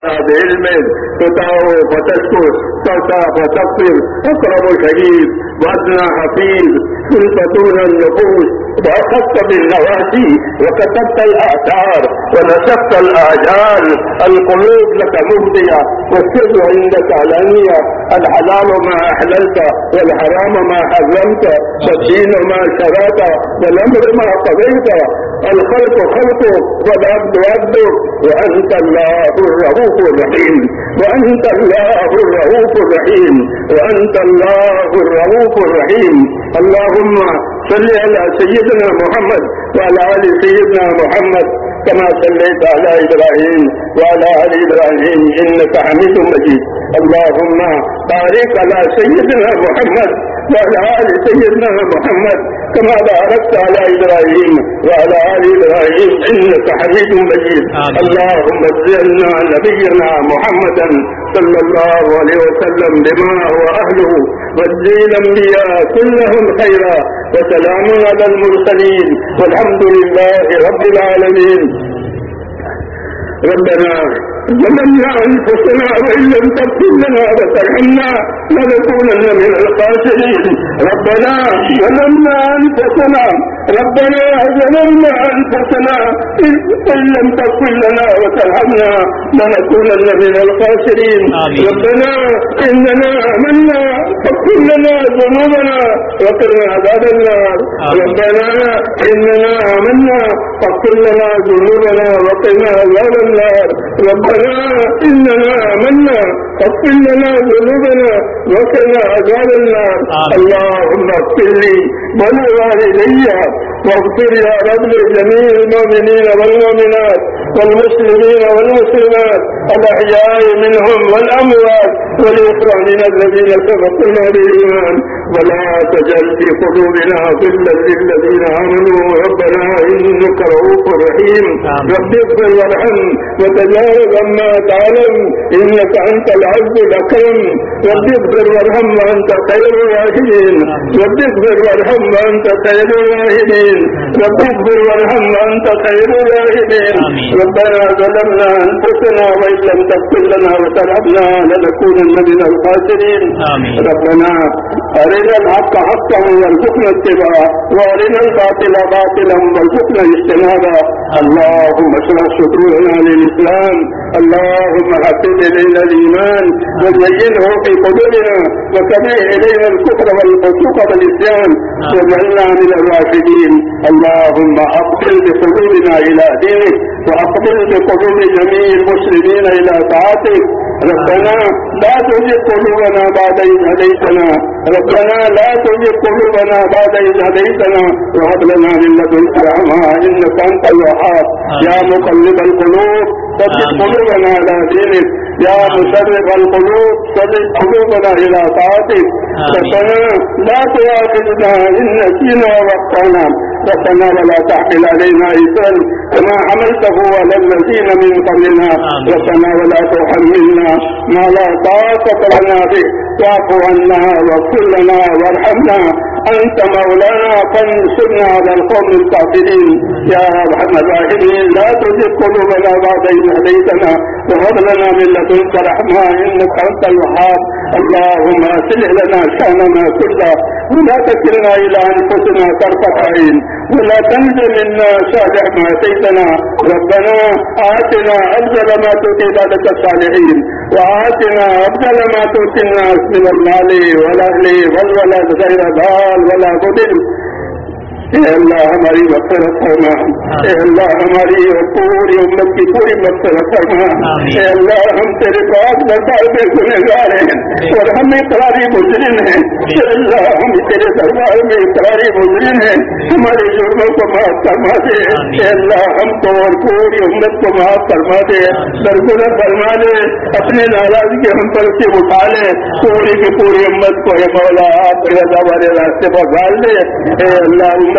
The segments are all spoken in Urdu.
بعلم تطاع فتشكر ترتاح وتغفر أقرب شهيد وأدنى حفيظ كنت دون النفوس وأخذت بالنواسي وكتبت الآثار ونسفت الآجال. القلوب لك مبدية والسر عندك علانية. الحلال ما أحللت والحرام ما حرمت والدين ما شرعت والأمر ما قضيت. الخلق خلقك والعبد عبدك وأنت الله الرؤوف الرحيم وأنت الله الرؤوف الرحيم وأنت الله الرؤوف الرحيم. اللهم صل على سيدنا محمد وعلى آل سيدنا محمد كما صليت على إبراهيم وعلى آل إبراهيم إنك حميد مجيد. اللهم بارك على سيدنا محمد وعلى آل سيدنا محمد كما باركت على إبراهيم وعلى آل إبراهيم إنك حميد مجيد. اللهم اجعلنا نبينا محمدا صلى الله عليه وسلم بما هو أهله واجزي الأنبياء كلهم خيرا وسلام على المرسلين والحمد لله رب العالمين. ربنا ظلمنا أنفسنا وإن لم تغفر لنا وترحمنا لنكونن من الخاسرين. ربنا ظلمنا أنفسنا إن لم تغفر لنا وترحمنا لنكونن من الخاسرين. ربنا إننا آمنا فاغفر لنا ذنوبنا وقنا عذاب النار. ربنا إننا آمنا فاغفر لنا ذنوبنا وقنا عذاب النار. ربنا إننا آمنا فاغفر لنا ذنوبنا وقنا عذاب النار. اللهم اغفر لي ولوالدي واغفر يا رب لجميع المؤمنين والمؤمنات والمسلمين والمسلمات الأحياء منهم والأموات ولإخواننا الذين سبقونا بالإيمان ولا تجعل في قلوبنا غلا للذين آمنوا ربنا إنك رؤوف رحيم. رب اغفر وارحم وتجاوز عما تعلم إنك أنت العز الأكرم. رب اغفر وارحم وأنت خير الراحمين. رب اغفر وارحم وأنت خير الراحمين. رب اغفر وارحم وأنت خير الراحمين. ربنا ظلمنا أنفسنا وإن لم تغفر لنا وترحمنا لنكونن من الخاسرين. ربنا أرنا الحق حقا وارزقنا اتباعه وأرنا الباطل باطلا وارزقنا اجتنابه. اللهم اشرح صدورنا للإسلام. اللهم حبب إلينا الإيمان وزينه في قلوبنا وكره إلينا الكفر والفسوق والعصيان واجعلنا من الراشدين. اللهم أقبل بقلوبنا إلى دينك وأقبل بقلوب جميع المسلمين إلى طاعتك. ربنا لا تزغ قلوبنا بعد إذ هديتنا. ربنا لا تزغ قلوبنا بعد إذ هديتنا وهب لنا من لدنك رحمة إنك أنت الوهاب. يا مقلب القلوب ثبت قلوبنا على دينك. يا مصرف القلوب ثبت قلوبنا إلى طاعتك. ربنا لا تؤاخذنا إن نسينا واخطأنا. ربنا ولا تحمل علينا إثما كما حملته على الذين من قبلنا. ربنا ولا تحملنا ما لا طاقة لنا به واعف عنا واغفر لنا وارحمنا أنت مولانا فانصرنا على القوم الكافرين. يا أرحم الراحمين لا تزغ قلوبنا بعد إذ هديتنا وهب لنا من لدنك رحمة إنك أنت الوهاب. اللهم أصلح لنا شأننا كله ولا تكلنا إلى أنفسنا طرفة عين ولا تنزل منا صالح ما أتيتنا. ربنا آتنا أفضل ما تؤتي عبادك الصالحين وآتنا أفضل ما تؤتي الناس من المال والأهل والولد غير ضال ولا مضل. اللہ ہماری مغفرت فرما. اے اللہ ہماری پوری امت کی پوری مغفرت فرما. اے اللہ ہم تیرے پاس دربار میں گنہگار ہیں اور ہم اقراری مجرم ہیں. اے اللہ ہم تیرے دربار میں اقراری مجرم ہیں. ہمارے جرموں کو معاف فرما دے. اے اللہ ہم کو اور پوری امت کو معاف فرما دے. درگزر فرما دے. اپنے ناراضگی ہم پر سے اٹھا لے. پوری کی پوری امت کو اے مولا آپ رضا والے راستے پر ڈال دے. اے اللہ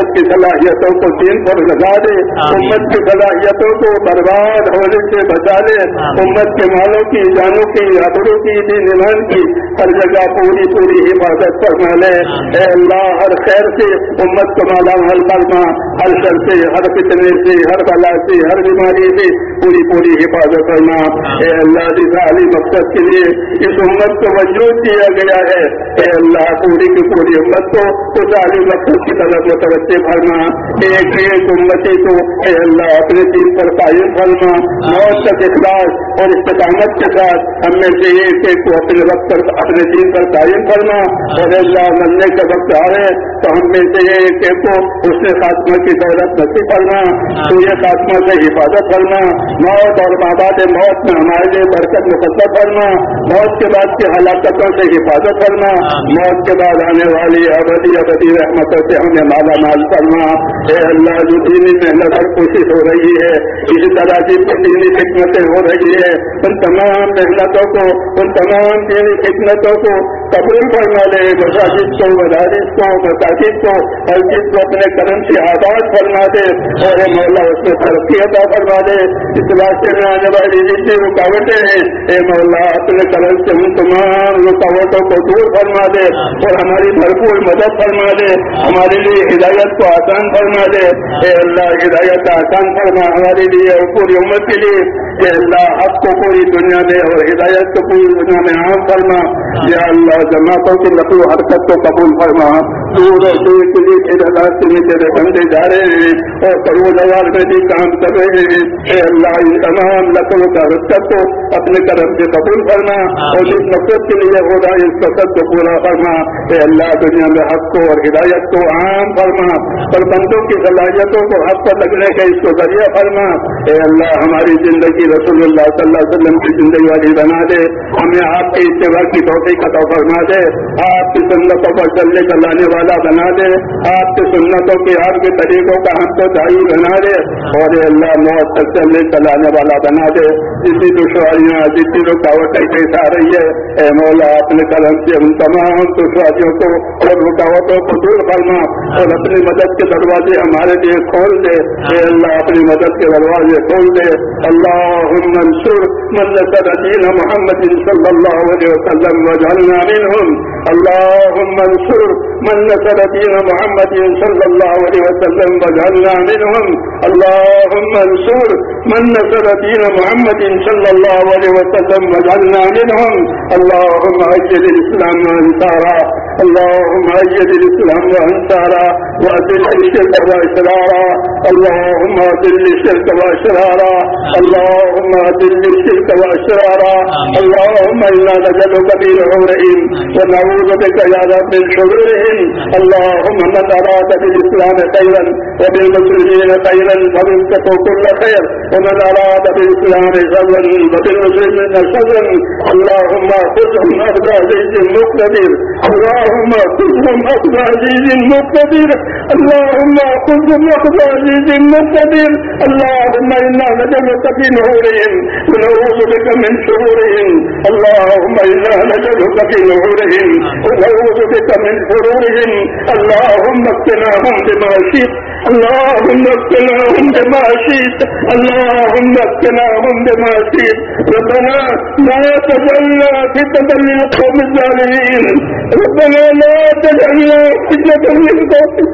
امت کی صلاحیتوں کو دین پر لگا دے, امت کی صلاحیتوں کو برباد ہونے سے بچا لے, امت کے مالوں کی, جانوں کی, آبروں کی, دین ایمان کی ہر جگہ پوری پوری حفاظت فرما لے. اے اللہ ہر خیر سے امت کو مالا مال فرما, ہر شر سے, ہر فتنے سے, ہر بلا سے, ہر بیماری سے پوری پوری حفاظت فرما. اے اللہ جس عالی مقصد کے لیے اس امت کو وجود دیا گیا ہے, اے اللہ پوری کی پوری امت کو اس عالی مقصد کی طرف متوجہ فرما. ایک ایک امتی کو اے اللہ اپنے دین پر قائم فرما, موت تک اخلاص اور استقامت کے ساتھ ہم میں سے ایک ایک کو اپنے وقت پر اپنے دین پر قائم فرما. اور اللہ مرنے کا وقت آئے تو ہم میں سے ایک ایک کو اس نے خاتمہ کی دولت نصیب فرما, تو یہ خاتمہ سے حفاظت فرما. موت اور بعد موت میں ہمارے لیے برکت مقدر فرما, موت کے بعد کی ہلاکتوں سے حفاظت فرما, موت کے بعد آنے والی ابدی رحمتوں سے ہمیں مالا مال فرما. اے اللہ جو دینی محنت اور کوشش ہو رہی ہے, اسی طرح کی دینی خدمتیں ہو رہی ہے, ان تمام محنتوں کو, ان تمام دینی خدمتوں کو قبول فرما لے. مساجد کو, مدارس کو, مساجد کو, ہر چیز کو اپنے کرم سے آباد فرما دے, اور مولا اس میں ترقی عطا فرما دے. اس راستے میں آنے والی جتنی رکاوٹیں ہیں اے مولا اپنے کرم سے ان تمام رکاوٹوں کو دور فرما دے, اور ہماری بھرپور مدد فرما دے, ہمارے لیے ہدایت کو آسان فرما دے. اے اللہ ہدایت آسان فرما ہمارے لیے اور پوری امت کے لیے. اے اللہ حق کو پوری دنیا میں اور ہدایت کو پوری دنیا میں عام فرما. یا اللہ جماعتوں کی نقل و حرکت کو قبول فرما. دور اور دور کے لیے تیرے بندے جا رہے ہیں اور کروڑ میں بھی کام کر رہے ہیں. اے اللہ ان تمام نقل و حرکت کو اپنے کرم سے قبول فرما, اور جس مقصد کے لیے ہو رہا ہے اس مقصد کو پورا فرما. اے اللہ دنیا میں حق کو اور ہدایت کو عام فرما, اور بندوں کی صلاحیتوں کو حق پر لگنے کا اس کو ذریعہ فرما. اے اللہ ہماری زندگی رسول اللہ صلی اللہ علیہ وسلم کی زندگی والی بنا دے, ہمیں آپ کے اتباع کی توفیق عطا فرما دے, آپ کی سنتوں پر چلنے چلانے والا بنا دے, آپ کی سنتوں کے آپ کے طریقوں کا ہم کو دائی بنا دے, اور اے اللہ موت تک چلنے چلانے والا بنا دے. جتنی دشواریاں جتنی رکاوٹیں پیش آ رہی ہے اے مولا اپنے قلم سے ان تمام دشواریوں کو اور رکاوٹوں کو دور فرما, اور اپنی مدد کے دروازے ہمارے لیے کھول دے. اے اللہ اپنی مدد کے دروازے کھول دے. اللہم انصر من نصر دین محمد صلی اللہ علیہ وسلم واجعلنا منہم. اللہم انصر من نصر دین محمد صلی اللہ علیہ وسلم واجعلنا منہم. اللہم انصر من نصر دین محمد صلی اللہ علیہ وسلم واجعلنا منہم. اللہم اجد الاسلام وانصارا, اللہم اجد الاسلام وانصارا واذل الشرک واشرارا, اللہم اذل الشرک واشرارا, اللہم اذل الشرک واشرارا. اللہم انا نجعلک فی نحورہم ونعوذ بک یا رب من شرورہم. اللہم من اراد بالاسلام خیرا وبالمسلمین خیرا فمنك كل خیر, ومن اراد بالاسلام شرا وبالمسلمین شرا اللہم خذهم اخذ عزیز مقتدر, اللہم خذهم اخذ عزیز مقتدر, اللہم خذهم اخذ عزیز مقتدر. اللہم انا نجعلک فی نحورہم ونعوذ بک من شرورہم. اللہم انا نجعلک فی نحورہم ونعوذ بک من شرورہم. اللہم اقنعهم بما شئت, اللہم اقنعهم بما شئت, اللہم اقنعهم بما شئت. ربنا لا تجعلنا فتنة للقوم الظالمين, ربنا لا تجعلنا فتنة للقوم,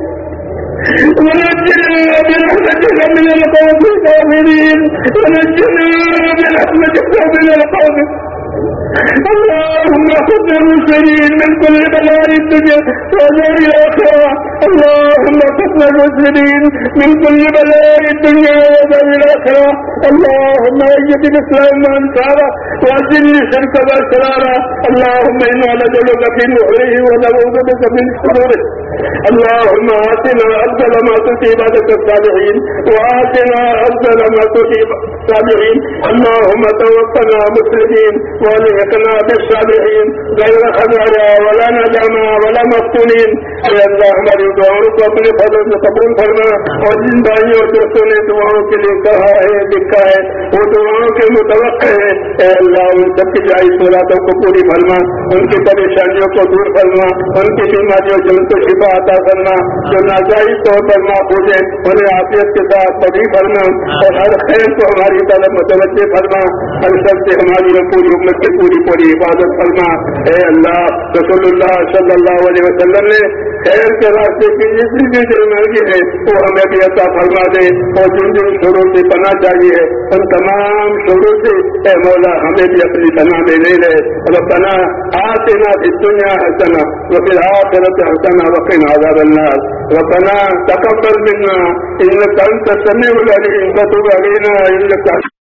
ونجنا برحمتك من القوم الكافرين, ونجنا برحمتك من القوم. اللهم خذ المسلمين من كل بلاء الدنيا وعذاب الآخرة, اللهم خذ المسلمين من كل بلاء الدنيا وعذاب الآخرة. اللهم أيد الإسلام وأنصاره وأذل الشرك وأسراره. اللهم إنا نجعلك في نحوره ونعوذ بك من شروره. اللهم آتنا أفضل ما تؤتي عبادك الصالحين, وآتنا أفضل ما تؤتي الصالحين. اللهم توفنا مسلمين والحقنا بالصالحين غير خزايا ولا ندما ولا مفتونين. اے اللہ ہماری دعاؤں کو اپنے فضل سے قبول فرما، اور جن بھائیوں اور دوستوں نے دعاؤں کے لیے کہا ہے لکھا ہے وہ دعاؤں کے متوقع ہے، اے اللہ ان سب کی جائز مرادوں کو پوری فرما، ان کی پریشانیوں کو دور فرما، ان کی بیماریوں سے ان کو شفا عطا فرما، جو ناجائز طور پر محفوظ ہے انہیں عافیت کے ساتھ پڑھی فرما، اور ہر خیر کو ہماری طرف متوجہ فرما، ہر شخص سے ہماری پوری امت کی پوری حفاظت فرما۔ اے اللہ رسول اللہ صلی اللہ علیہ وسلم نے خیر کے راستے کی جتنی بھی جو مرضی ہے وہ ہمیں بھی عطا فرما دے، اور جن جن شروع سے پناہ چاہیے ان تمام شروع سے اے مولا ہمیں بھی اپنی پناہ میں لے لے۔ ربنا آتنا فی الدنیا حسنہ وفی الآخرۃ حسنہ وقنا عذاب النار۔ ربنا تقبل منا انک انت السمیع العلیم وتب علینا انک